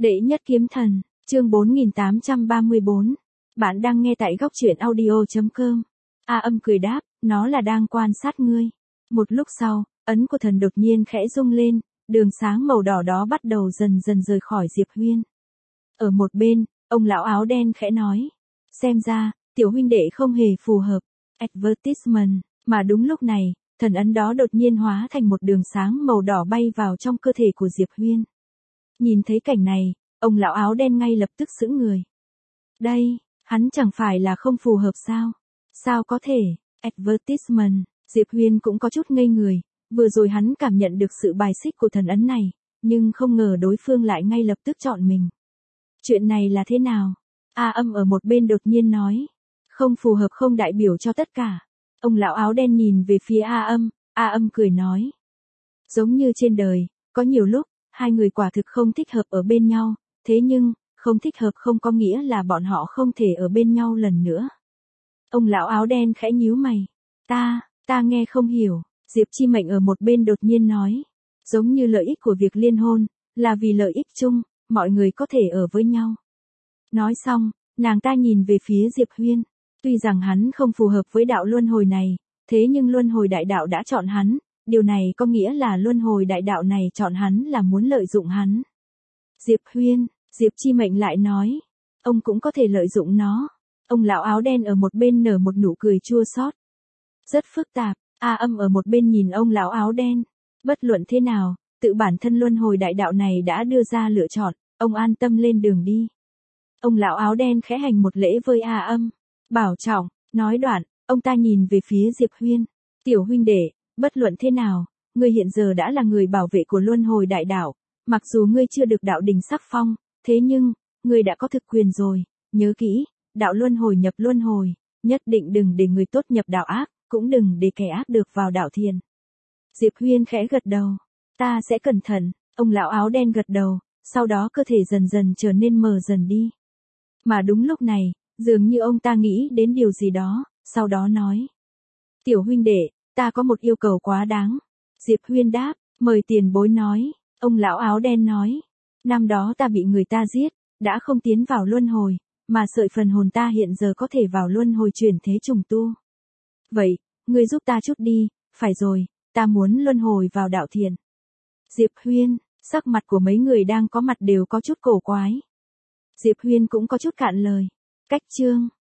Đệ nhất kiếm thần, chương 4834. Bạn đang nghe tại góc truyện audio.com. A Âm cười đáp, nó là đang quan sát ngươi. Một lúc sau, ấn của thần đột nhiên khẽ rung lên, đường sáng màu đỏ đó bắt đầu dần dần rời khỏi Diệp Huyên. Ở một bên, ông lão áo đen khẽ nói. Xem ra, tiểu huynh đệ không hề phù hợp. Advertisement, mà đúng lúc này, thần ấn đó đột nhiên hóa thành một đường sáng màu đỏ bay vào trong cơ thể của Diệp Huyên. Nhìn thấy cảnh này, ông lão áo đen ngay lập tức sững người. Đây, hắn chẳng phải là không phù hợp sao? Sao có thể? Advertisement, Diệp Huyên cũng có chút ngây người, vừa rồi hắn cảm nhận được sự bài xích của thần ấn này, nhưng không ngờ đối phương lại ngay lập tức chọn mình. Chuyện này là thế nào? A Âm ở một bên đột nhiên nói. Không phù hợp không đại biểu cho tất cả. Ông lão áo đen nhìn về phía A Âm cười nói. Giống như trên đời, có nhiều lúc, hai người quả thực không thích hợp ở bên nhau, thế nhưng, không thích hợp không có nghĩa là bọn họ không thể ở bên nhau lần nữa. Ông lão áo đen khẽ nhíu mày. Ta nghe không hiểu, Diệp Chi Mệnh ở một bên đột nhiên nói. Giống như lợi ích của việc liên hôn, là vì lợi ích chung, mọi người có thể ở với nhau. Nói xong, nàng ta nhìn về phía Diệp Huyên. Tuy rằng hắn không phù hợp với đạo luân hồi này, thế nhưng luân hồi đại đạo đã chọn hắn, điều này có nghĩa là luân hồi đại đạo này chọn hắn là muốn lợi dụng hắn. Diệp Huyên, Diệp Chi Mệnh lại nói, ông cũng có thể lợi dụng nó. Ông lão áo đen ở một bên nở một nụ cười chua xót. Rất phức tạp, A Âm ở một bên nhìn ông lão áo đen. Bất luận thế nào, tự bản thân luân hồi đại đạo này đã đưa ra lựa chọn, ông an tâm lên đường đi. Ông lão áo đen khẽ hành một lễ với A Âm. Bảo trọng, nói đoạn, ông ta nhìn về phía Diệp Huyên. Tiểu huynh đệ, bất luận thế nào, ngươi hiện giờ đã là người bảo vệ của luân hồi đại đạo, mặc dù ngươi chưa được đạo đỉnh sắc phong, thế nhưng, ngươi đã có thực quyền rồi, nhớ kỹ, đạo luân hồi nhập luân hồi, nhất định đừng để người tốt nhập đạo ác, cũng đừng để kẻ ác được vào đạo thiền. Diệp Huyên khẽ gật đầu, ta sẽ cẩn thận, ông lão áo đen gật đầu, sau đó cơ thể dần dần trở nên mờ dần đi. Mà đúng lúc này, dường như ông ta nghĩ đến điều gì đó, sau đó nói. Tiểu huynh đệ, ta có một yêu cầu quá đáng. Diệp Huyên đáp, mời tiền bối nói. Ông lão áo đen nói. Năm đó ta bị người ta giết, đã không tiến vào luân hồi, mà sợi phần hồn ta hiện giờ có thể vào luân hồi chuyển thế trùng tu. Vậy, ngươi giúp ta chút đi, phải rồi, ta muốn luân hồi vào đạo thiền. Diệp Huyên, sắc mặt của mấy người đang có mặt đều có chút cổ quái. Diệp Huyên cũng có chút cạn lời. Cách chương